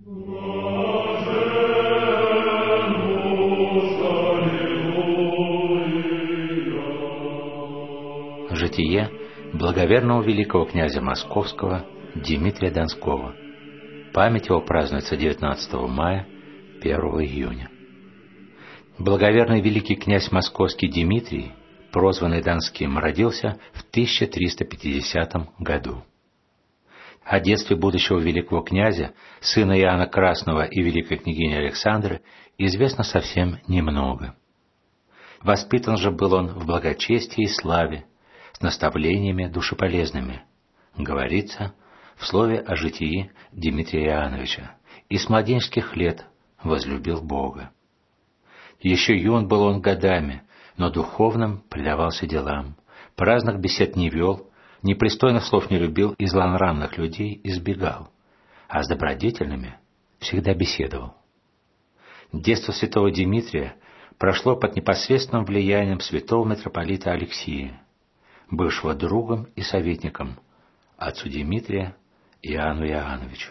Житие благоверного великого князя Московского Дмитрия Донского. Память его празднуется 19 мая, 1 июня. Благоверный великий князь Московский Дмитрий, прозванный Донским, родился в 1350 году. О детстве будущего великого князя, сына Иоанна Красного и великой княгини Александры, известно совсем немного. Воспитан же был он в благочестии и славе, с наставлениями душеполезными, говорится в слове о житии Дмитрия Иоанновича, и с младенческих лет возлюбил Бога. Еще юн был он годами, но духовным предавался делам, праздных бесед не вел, непристойных слов не любил и злонравных людей избегал, а с добродетельными всегда беседовал. Детство святого Дмитрия прошло под непосредственным влиянием святого митрополита Алексия, бывшего другом и советником отцу Дмитрия Иоанну Иоанновичу.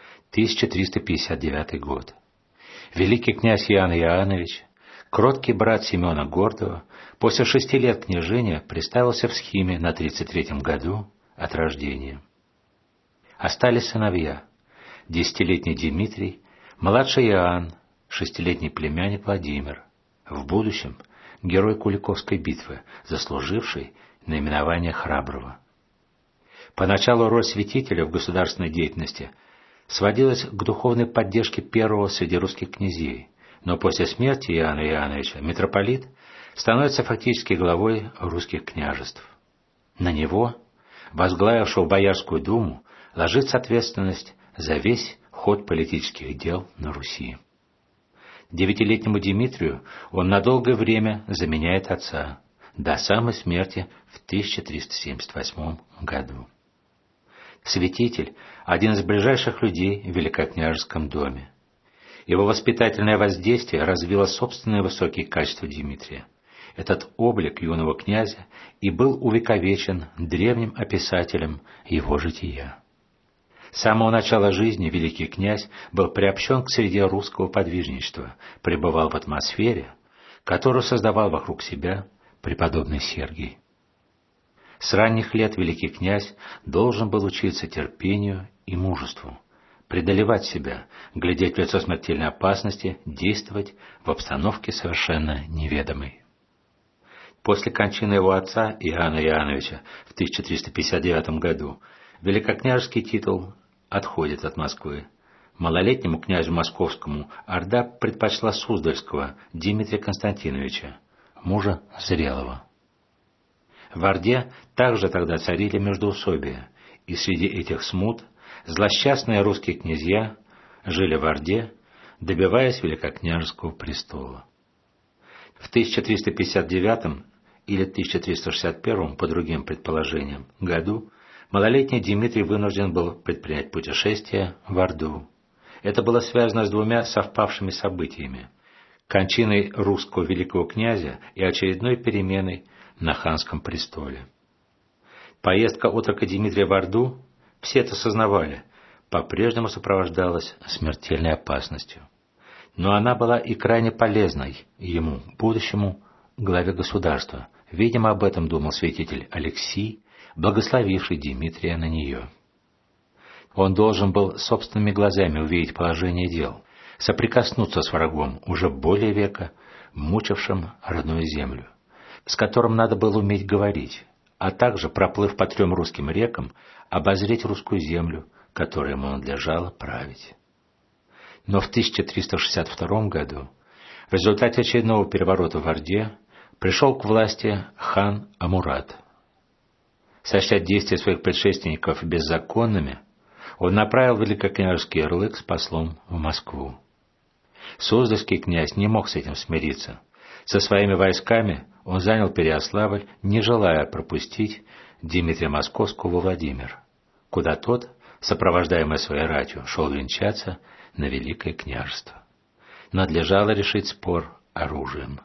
1359 год. Великий князь Иоанн Иоаннович, кроткий брат Семена Гордого, после 6 лет княжения приставился в схиме на 33-м году от рождения. Остались сыновья: 10-летний Дмитрий, младший Иоанн, 6-летний племянник Владимир, в будущем герой Куликовской битвы, заслуживший наименование храброго. Поначалу роль святителя в государственной деятельности сводилась к духовной поддержке первого среди русских князей, но после смерти Иоанна Иоанновича митрополит становится фактически главой русских княжеств. На него, возглавившего Боярскую думу, ложится ответственность за весь ход политических дел на Руси. 9-летнему Дмитрию он на долгое время заменяет отца, до самой смерти в 1378 году. Святитель – один из ближайших людей в великокняжеском доме. Его воспитательное воздействие развило собственные высокие качества Дмитрия. Этот облик юного князя и был увековечен древним описателем его жития. С самого начала жизни великий князь был приобщен к среде русского подвижничества, пребывал в атмосфере, которую создавал вокруг себя преподобный Сергий. С ранних лет великий князь должен был учиться терпению и мужеству, преодолевать себя, глядеть в лицо смертельной опасности, действовать в обстановке совершенно неведомой. После кончины его отца Иоанна Иоанновича в 1359 году великокняжеский титул отходит от Москвы. Малолетнему князю московскому Орда предпочла Суздальского Дмитрия Константиновича, мужа зрелого. В Орде также тогда царили междоусобия, и среди этих смут злосчастные русские князья жили в Орде, добиваясь великокняжеского престола. В 1359 или 1361, по другим предположениям, году малолетний Дмитрий вынужден был предпринять путешествие в Орду. Это было связано с двумя совпавшими событиями: кончиной русского великого князя и очередной переменой на ханском престоле. Поездка отрока Дмитрия в Орду, все это сознавали, по-прежнему сопровождалась смертельной опасностью. Но она была и крайне полезной ему, будущему главе государства. Видимо, об этом думал святитель Алексий, благословивший Дмитрия на нее. Он должен был собственными глазами увидеть положение дел, соприкоснуться с врагом уже более века, мучившим родную землю, с которым надо было уметь говорить, а также, проплыв по 3 русским рекам, обозреть русскую землю, которой ему надлежало править. Но в 1362 году, в результате очередного переворота в Орде, пришел к власти хан Амурат. Сочтя действия своих предшественников беззаконными, он направил великокняжеский ярлык с послом в Москву. Суздальский князь не мог с этим смириться. Со своими войсками он занял Переяславль, не желая пропустить Дмитрия Московского во Владимир, куда тот, сопровождаемый своей ратью, шел венчаться на Великое княжество. Надлежало решить спор оружием.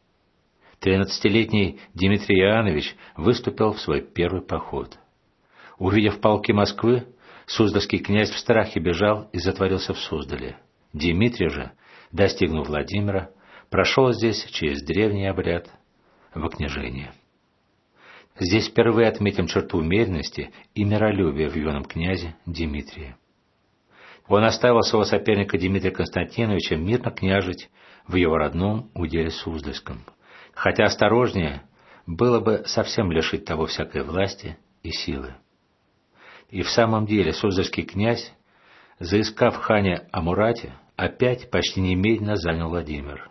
13-летний Дмитрий Иоаннович выступил в свой первый поход. Увидев полки Москвы, Суздальский князь в страхе бежал и затворился в Суздале. Дмитрий же, достигнув Владимира, прошел здесь через древний обряд вокнижения. Здесь впервые отметим черту умеренности и миролюбия в юном князе Дмитрии. Он оставил своего соперника Дмитрия Константиновича мирно княжить в его родном уделе Суздальском, хотя осторожнее было бы совсем лишить того всякой власти и силы. И в самом деле Суздальский князь, заискав в хане Амурате, опять почти немедленно занял Владимир.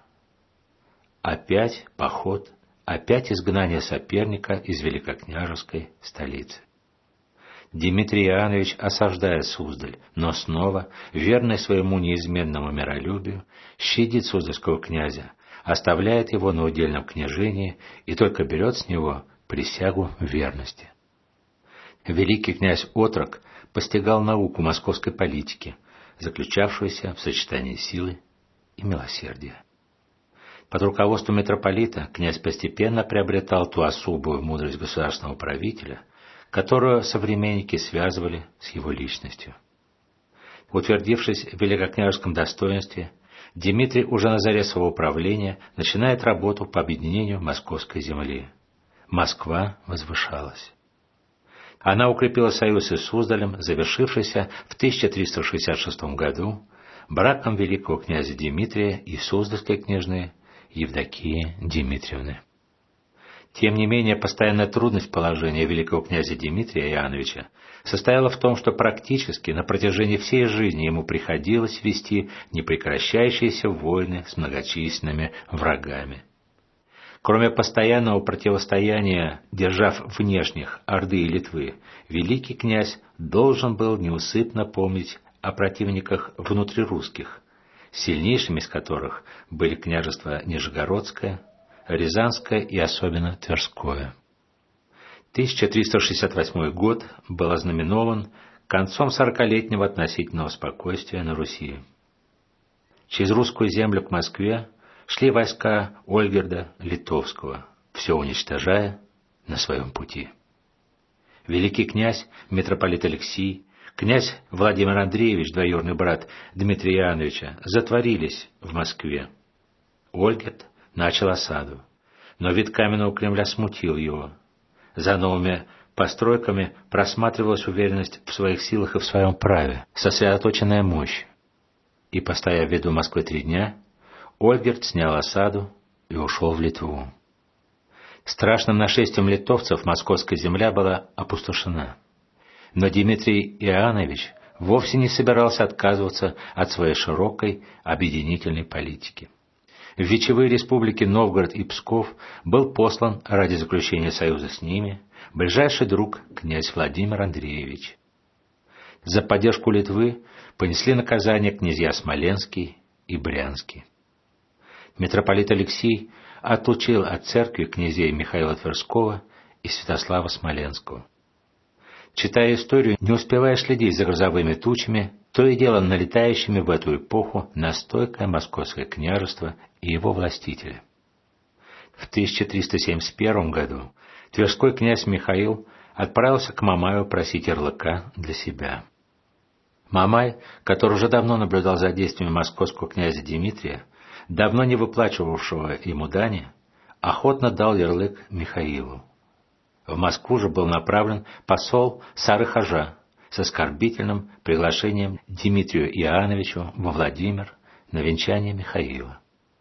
Опять поход, опять изгнание соперника из великокняжеской столицы. Дмитрий Иоаннович осаждает Суздаль, но снова, верный своему неизменному миролюбию, щадит суздальского князя, оставляет его на удельном княжении и только берет с него присягу верности. Великий князь Отрок постигал науку московской политики, заключавшуюся в сочетании силы и милосердия. Под руководством митрополита князь постепенно приобретал ту особую мудрость государственного правителя, которую современники связывали с его личностью. Утвердившись в великокняжеском достоинстве, Дмитрий уже на заре своего правления начинает работу по объединению московской земли. Москва возвышалась. Она укрепила союз с Суздалем, завершившийся в 1366 году браком великого князя Дмитрия и суздальской княжны Евдокии Дмитриевны. Тем не менее, постоянная трудность положения великого князя Дмитрия Иоанновича состояла в том, что практически на протяжении всей жизни ему приходилось вести непрекращающиеся войны с многочисленными врагами. Кроме постоянного противостояния держав внешних Орды и Литвы, великий князь должен был неусыпно помнить о противниках внутрирусских, сильнейшими из которых были княжества Нижегородское, Рязанское и особенно Тверское. 1368 год был ознаменован концом 40-летнего относительного спокойствия на Руси. Через русскую землю к Москве шли войска Ольгерда Литовского, все уничтожая на своем пути. Великий князь, митрополит Алексий, князь Владимир Андреевич, двоюродный брат Дмитрия Иоанновича, затворились в Москве. Ольгерд начал осаду, но вид каменного Кремля смутил его. За новыми постройками просматривалась уверенность в своих силах и в своем праве, сосредоточенная мощь. И, постояв в виду Москвы 3 дня, Ольгерд снял осаду и ушел в Литву. Страшным нашествием литовцев московская земля была опустошена. Но Дмитрий Иоаннович вовсе не собирался отказываться от своей широкой объединительной политики. В вечевые республики Новгород и Псков был послан ради заключения союза с ними ближайший друг князь Владимир Андреевич. За поддержку Литвы понесли наказание князья Смоленский и Брянский. Митрополит Алексий отлучил от церкви князей Михаила Тверского и Святослава Смоленского. Читая историю, не успевая следить за грозовыми тучами, то и дело налетающими в эту эпоху на стойкое московское княжество и его властителя. В 1371 году тверской князь Михаил отправился к Мамаю просить ярлыка для себя. Мамай, который уже давно наблюдал за действиями московского князя Дмитрия, давно не выплачивавшего ему дани, охотно дал ярлык Михаилу. В Москву же был направлен посол Сары-Хажа с оскорбительным приглашением Дмитрию Иоанновичу во Владимир на венчание Михаила.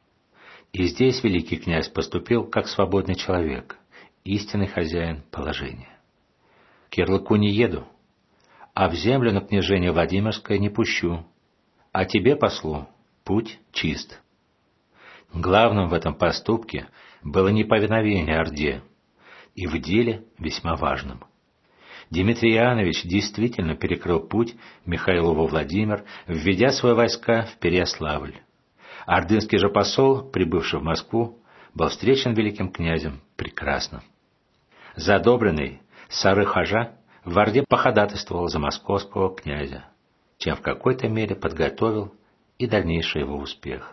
И здесь великий князь поступил как свободный человек, истинный хозяин положения. К ярлыку не еду, а в землю на княжение Владимирское не пущу, а тебе, послу, путь чист. Главным в этом поступке было неповиновение Орде, и в деле весьма важным. Дмитрий Иоаннович действительно перекрыл путь Михаилу во Владимир, введя свои войска в Переяславль. Ордынский же посол, прибывший в Москву, был встречен великим князем прекрасно. Задобренный Сары-Хажа в Орде походатайствовал за московского князя, чем в какой-то мере подготовил и дальнейший его успех.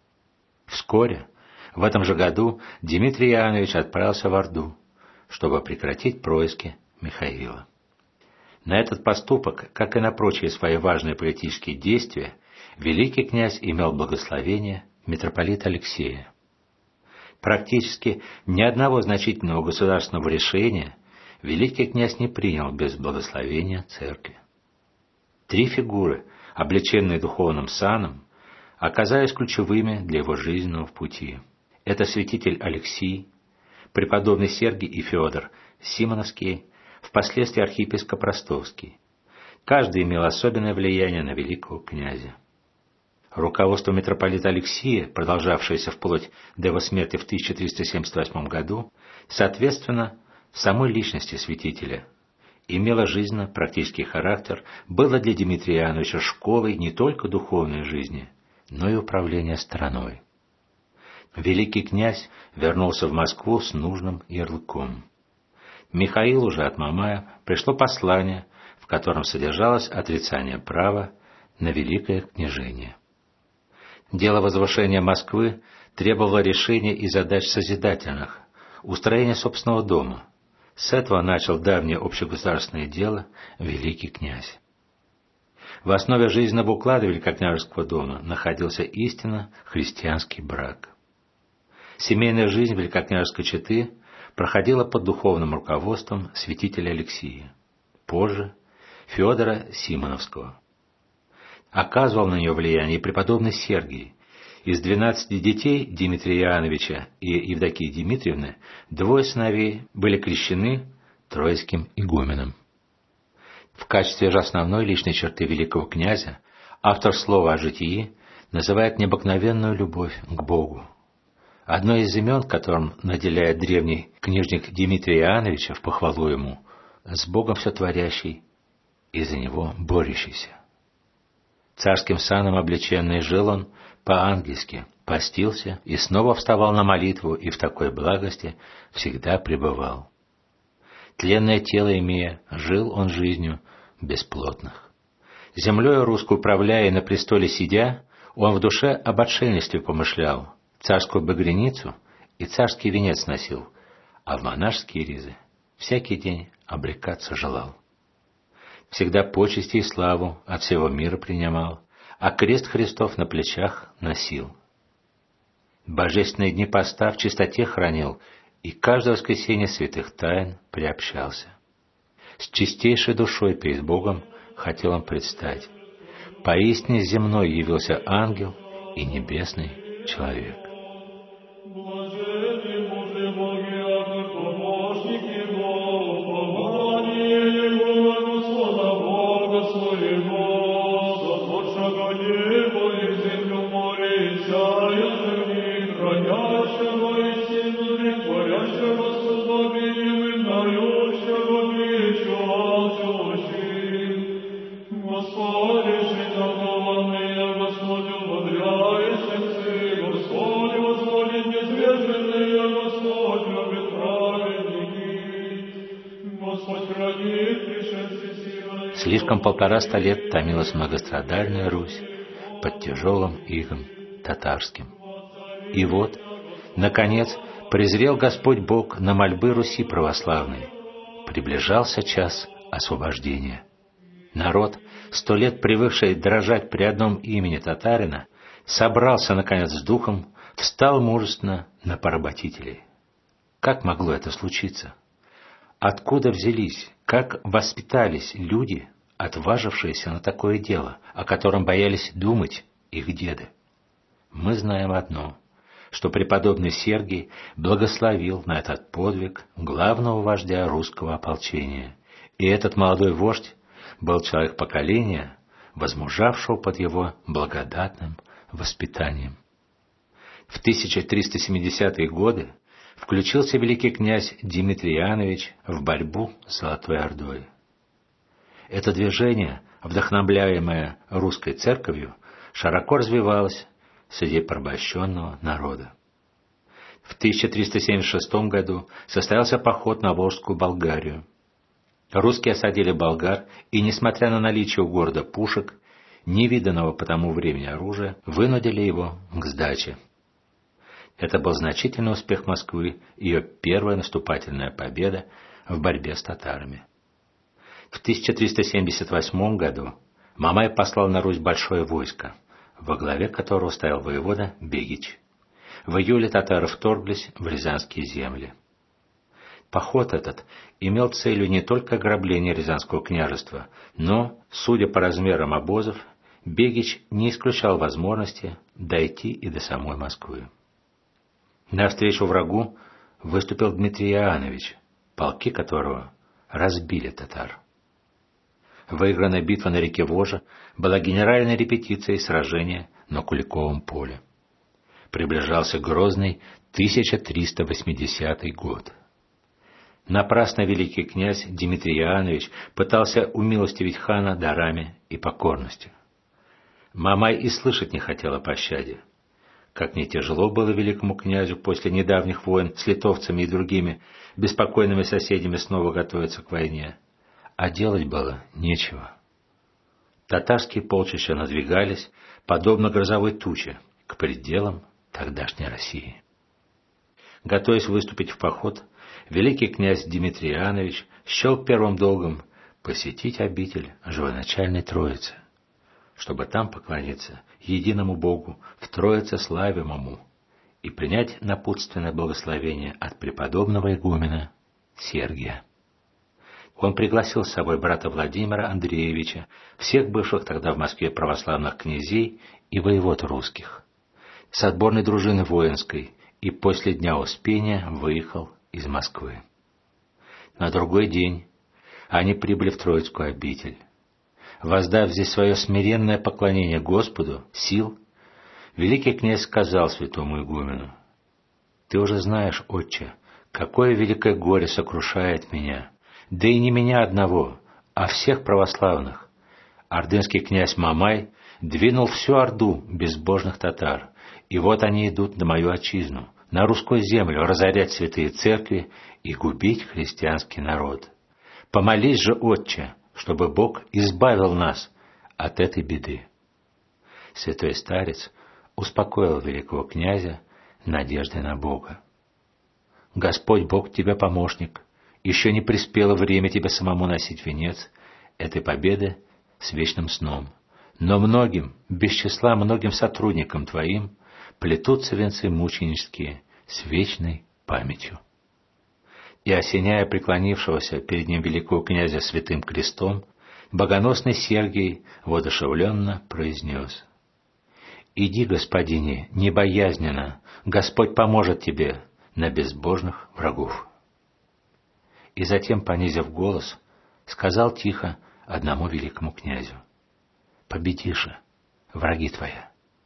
Вскоре, в этом же году, Дмитрий Иоаннович отправился в Орду, чтобы прекратить происки Михаила. На этот поступок, как и на прочие свои важные политические действия, великий князь имел благословение митрополита Алексея. Практически ни одного значительного государственного решения великий князь не принял без благословения церкви. 3 фигуры, облеченные духовным саном, оказались ключевыми для его жизненного пути. Это святитель Алексий, преподобный Сергий и Феодор Симоновские, впоследствии архиепископ Ростовский. Каждый имел особенное влияние на великого князя. Руководство митрополита Алексия, продолжавшееся вплоть до его смерти в 1378 году, соответственно, самой личности святителя, имело жизненно-практический характер, было для Дмитрия Иоанновича школой не только духовной жизни, но и управления страной. Великий князь вернулся в Москву с нужным ярлыком. Михаилу же от Мамая пришло послание, в котором содержалось отрицание права на великое княжение. Дело возвышения Москвы требовало решения и задач созидательных, устроения собственного дома. С этого начал давнее общегосударственное дело великий князь. В основе жизненного уклада великокняжеского дома находился истинно христианский брак. Семейная жизнь великокняжеской четы проходила под духовным руководством святителя Алексия, позже Феодора Симоновского. Оказывал на нее влияние и преподобный Сергий. Из 12 детей Дмитрия Иоанновича и Евдокии Дмитриевны 2 сыновей были крещены Троицким игуменом. В качестве же основной личной черты великого князя автор слова о житии называет необыкновенную любовь к Богу. Одно из имен, которым наделяет древний книжник Дмитрия Иоанновича в похвалу ему, с Богом все творящий и за него борющийся. Царским саном облеченный жил он по-ангельски, постился и снова вставал на молитву, и в такой благости всегда пребывал. Тленное тело имея, жил он жизнью бесплотных. Землею русскую управляя и на престоле сидя, он в душе об отшельничестве помышлял, царскую багряницу и царский венец носил, а в монашеские ризы всякий день обрекаться желал. Всегда почести и славу от всего мира принимал, а крест Христов на плечах носил. Божественные дни поста в чистоте хранил, и каждое воскресенье святых тайн приобщался. С чистейшей душой перед Богом хотел он предстать. Поистине земной явился ангел и небесный человек. Слишком 150 лет томилась многострадальная Русь под тяжелым игом татарским. И вот, наконец, презрел Господь Бог на мольбы Руси православной. Приближался час освобождения. Народ, 100 лет привыкший дрожать при одном имени татарина, собрался, наконец, с духом, встал мужественно на поработителей. Как могло это случиться? Откуда взялись, как воспитались люди, отважившиеся на такое дело, о котором боялись думать их деды? Мы знаем одно, что преподобный Сергий благословил на этот подвиг главного вождя русского ополчения, и этот молодой вождь был человек поколения, возмужавшего под его благодатным воспитанием. В 1370-е годы включился великий князь Дмитрий Иоаннович в борьбу с Золотой Ордой. Это движение, вдохновляемое русской церковью, широко развивалось среди порабощенного народа. В 1376 году состоялся поход на Волжскую Болгарию. Русские осадили болгар и, несмотря на наличие у города пушек, невиданного по тому времени оружия, вынудили его к сдаче. Это был значительный успех Москвы, ее первая наступательная победа в борьбе с татарами. В 1378 году Мамай послал на Русь большое войско, во главе которого стоял воевода Бегич. В июле татары вторглись в рязанские земли. Поход этот имел целью не только ограбление Рязанского княжества, но, судя по размерам обозов, Бегич не исключал возможности дойти и до самой Москвы. Навстречу врагу выступил Дмитрий Иоаннович, полки которого разбили татар. Выигранная битва на реке Вожа была генеральной репетицией сражения на Куликовом поле. Приближался грозный 1380 год. Напрасно великий князь Дмитрий Иоаннович пытался умилостивить хана дарами и покорностью. Мамай и слышать не хотел о пощаде. Как не тяжело было великому князю после недавних войн с литовцами и другими беспокойными соседями снова готовиться к войне, а делать было нечего. Татарские полчища надвигались, подобно грозовой туче, к пределам тогдашней России. Готовясь выступить в поход, великий князь Дмитрий Иоаннович счел первым долгом посетить обитель Живоначальной Троицы, чтобы там поклониться единому Богу в Троице славимому и принять напутственное благословение от преподобного игумена Сергия. Он пригласил с собой брата Владимира Андреевича, всех бывших тогда в Москве православных князей и воевод русских, с отборной дружины воинской, и после Дня Успения выехал из Москвы. На другой день они прибыли в Троицкую обитель. Воздав здесь свое смиренное поклонение Господу сил, великий князь сказал святому игумену: «Ты уже знаешь, отче, какое великое горе сокрушает меня, да и не меня одного, а всех православных. Ордынский князь Мамай двинул всю орду безбожных татар, и вот они идут на мою отчизну, на русскую землю, разорять святые церкви и губить христианский народ. Помолись же, отче, чтобы Бог избавил нас от этой беды». Святой старец успокоил великого князя надеждой на Бога. «Господь Бог тебе помощник, еще не приспело время тебе самому носить венец этой победы с вечным сном, но многим, без числа многим сотрудникам твоим, плетутся венцы мученические с вечной памятью». И, осеняя преклонившегося перед ним великого князя святым крестом, богоносный Сергий воодушевленно произнес: «Иди, господине, небоязненно, Господь поможет тебе на безбожных врагов». И затем, понизив голос, сказал тихо одному великому князю: «Победи же, враги твои».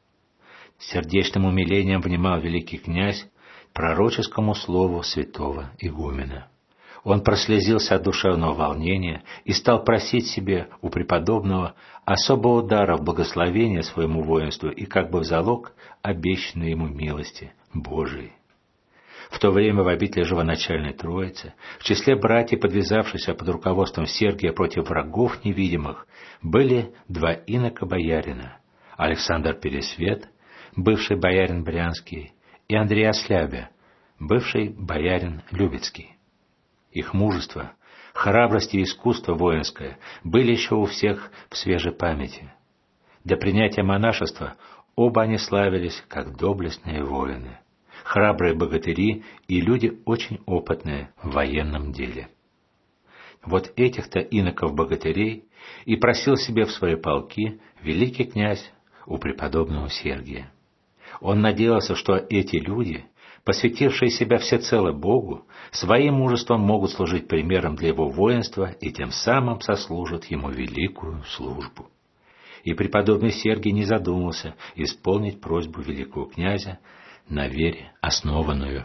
С сердечным умилением внимал великий князь пророческому слову святого игумена. Он прослезился от душевного волнения и стал просить себе у преподобного особого дара в благословение своему воинству и как бы в залог обещанной ему милости Божией. В то время в обители Живоначальной Троицы, в числе братьев, подвязавшихся под руководством Сергия против врагов невидимых, были два инока-боярина: Александр Пересвет, бывший боярин Брянский, и Андрей Ослябя, бывший боярин Любецкий. Их мужество, храбрость и искусство воинское были еще у всех в свежей памяти. До принятия монашества оба они славились как доблестные воины, храбрые богатыри и люди очень опытные в военном деле. Вот этих-то иноков-богатырей и просил себе в свои полки великий князь у преподобного Сергия. Он надеялся, что эти люди, посвятившие себя всецело Богу, своим мужеством могут служить примером для его воинства и тем самым сослужат ему великую службу. И преподобный Сергий не задумался исполнить просьбу великого князя на вере основанную.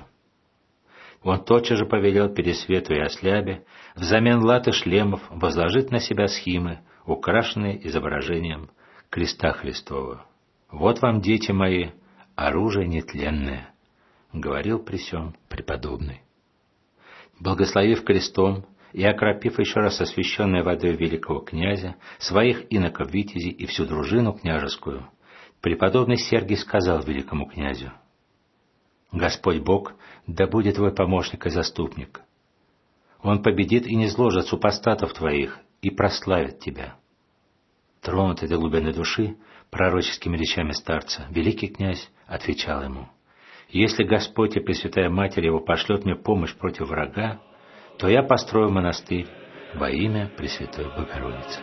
Он тотчас же повелел Пересвету и Ослябе взамен лат и шлемов возложить на себя схимы, украшенные изображением креста Христова. «Вот вам, дети мои, оружие нетленное», — говорил при сем преподобный. Благословив крестом и окропив еще раз освященной водой великого князя, своих иноков-витязей и всю дружину княжескую, преподобный Сергий сказал великому князю: «Господь Бог да будет твой помощник и заступник. Он победит и низвложит супостатов твоих, и прославит тебя». Тронутый до глубины души пророческими речами старца, великий князь отвечал ему: «Если Господь и Пресвятая Матерь его пошлет мне помощь против врага, то я построю монастырь во имя Пресвятой Богородицы».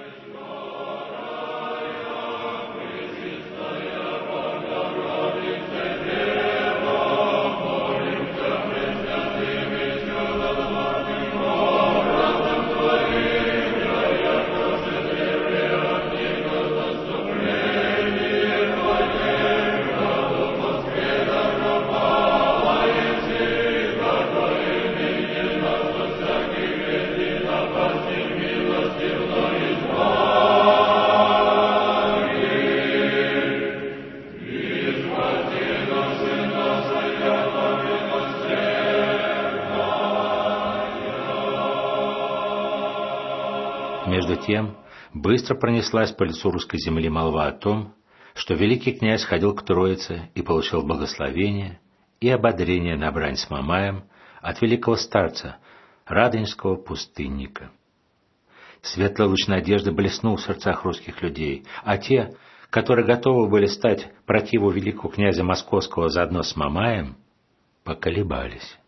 Между тем, быстро пронеслась по лицу русской земли молва о том, что великий князь ходил к Троице и получил благословение и ободрение на брань с Мамаем от великого старца, радонежского пустынника. Светлый луч надежды блеснул в сердцах русских людей, а те, которые готовы были стать противу великого князя Московского заодно с Мамаем, поколебались.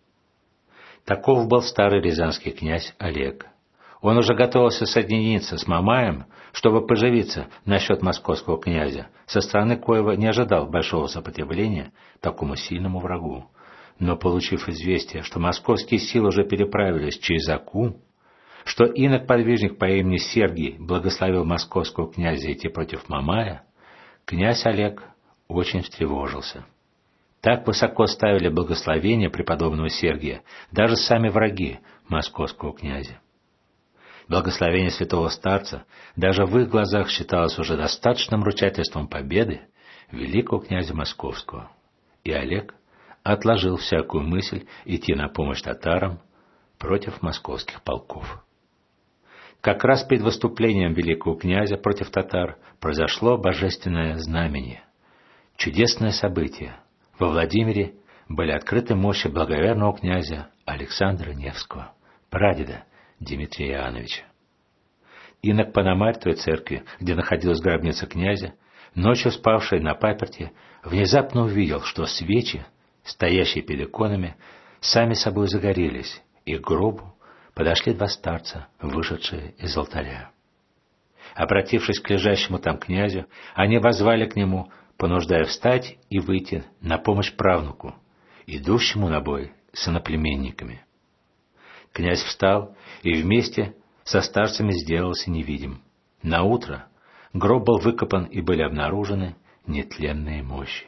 Таков был старый рязанский князь Олег. Он уже готовился соединиться с Мамаем, чтобы поживиться насчет московского князя, со стороны коего не ожидал большого сопротивления такому сильному врагу. Но, получив известие, что московские силы уже переправились через Аку, что инок-подвижник по имени Сергий благословил московского князя идти против Мамая, князь Олег очень встревожился. Так высоко ставили благословение преподобного Сергия даже сами враги московского князя. Благословение святого старца даже в их глазах считалось уже достаточным ручательством победы великого князя Московского, и Олег отложил всякую мысль идти на помощь татарам против московских полков. Как раз перед выступлением великого князя против татар произошло божественное знамение, чудесное событие. Во Владимире были открыты мощи благоверного князя Александра Невского, прадеда Дмитрия Иоанновича. Инок Пономарь той церкви, где находилась гробница князя, ночью спавший на паперти, внезапно увидел, что свечи, стоящие перед иконами, сами собой загорелись, и к гробу подошли два старца, вышедшие из алтаря. Обратившись к лежащему там князю, они воззвали к нему, понуждая встать и выйти на помощь правнуку, идущему на бой с иноплеменниками. Князь встал и вместе со старцами сделался невидим. Наутро гроб был выкопан и были обнаружены нетленные мощи.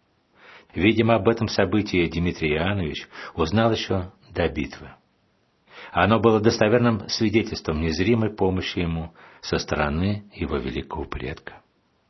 Видимо, об этом событии Дмитрий Иоаннович узнал еще до битвы. Оно было достоверным свидетельством незримой помощи ему со стороны его великого предка.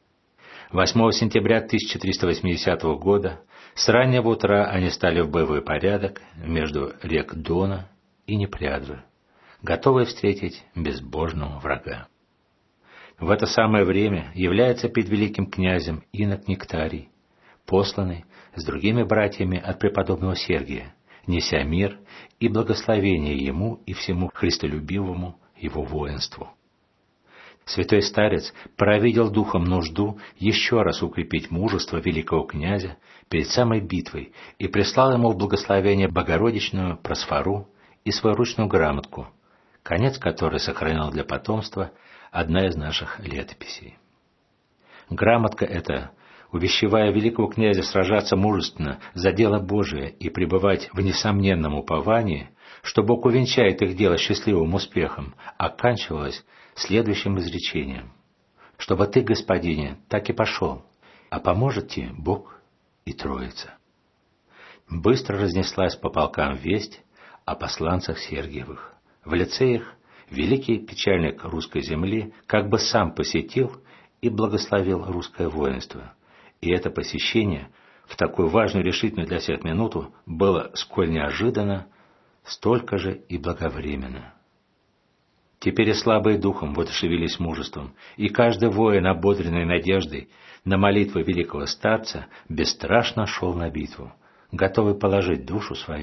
8 сентября 1380 года с раннего утра они стали в боевой порядок между рек Дона и Непрядры, готовые встретить безбожного врага. В это самое время является перед великим князем инок Нектарий, посланный с другими братьями от преподобного Сергия, неся мир и благословение ему и всему христолюбивому его воинству. Святой старец провидел духом нужду еще раз укрепить мужество великого князя перед самой битвой и прислал ему в благословение Богородичную просфору и свою ручную грамотку, конец которой сохранил для потомства одна из наших летописей. Грамотка эта, увещевая великого князя сражаться мужественно за дело Божие и пребывать в несомненном уповании, что Бог увенчает их дело счастливым успехом, оканчивалась следующим изречением: «Чтобы ты, Господине, так и пошел, а поможет тебе Бог и Троица». Быстро разнеслась по полкам весть о посланцах Сергиевых. В лице их великий печальник русской земли как бы сам посетил и благословил русское воинство. И это посещение в такую важную решительную для всех минуту было сколь неожиданно, столько же и благовременно. Теперь и слабые духом воодушевились мужеством, и каждый воин, ободренный надеждой на молитвы великого старца, бесстрашно шел на битву, готовый положить душу свою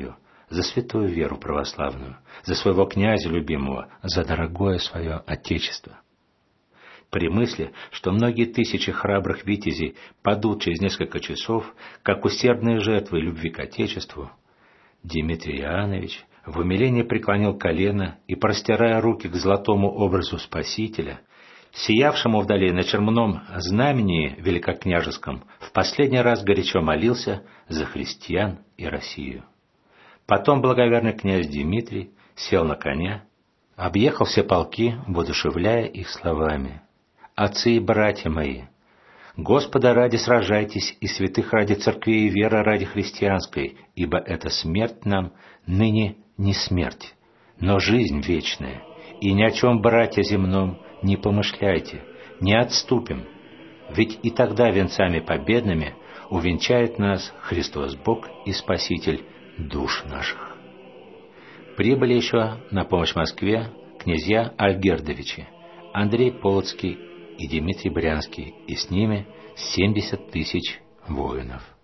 за святую веру православную, за своего князя любимого, за дорогое свое Отечество. При мысли, что многие тысячи храбрых витязей падут через несколько часов, как усердные жертвы любви к Отечеству, Дмитрий Иоаннович в умилении преклонил колено и, простирая руки к золотому образу Спасителя, сиявшему вдали на чермном знамении великокняжеском, в последний раз горячо молился за христиан и Россию. Потом благоверный князь Дмитрий сел на коня, объехал все полки, воодушевляя их словами: «Отцы и братья мои, Господа ради сражайтесь, и святых ради церкви и веры ради христианской, ибо эта смерть нам ныне не смерть, но жизнь вечная, и ни о чем, братья, земном не помышляйте, не отступим, ведь и тогда венцами победными увенчает нас Христос Бог и Спаситель душ наших». Прибыли еще на помощь Москве князья Альгердовичи, Андрей Полоцкий и Дмитрий Брянский, и с ними 70 000 воинов.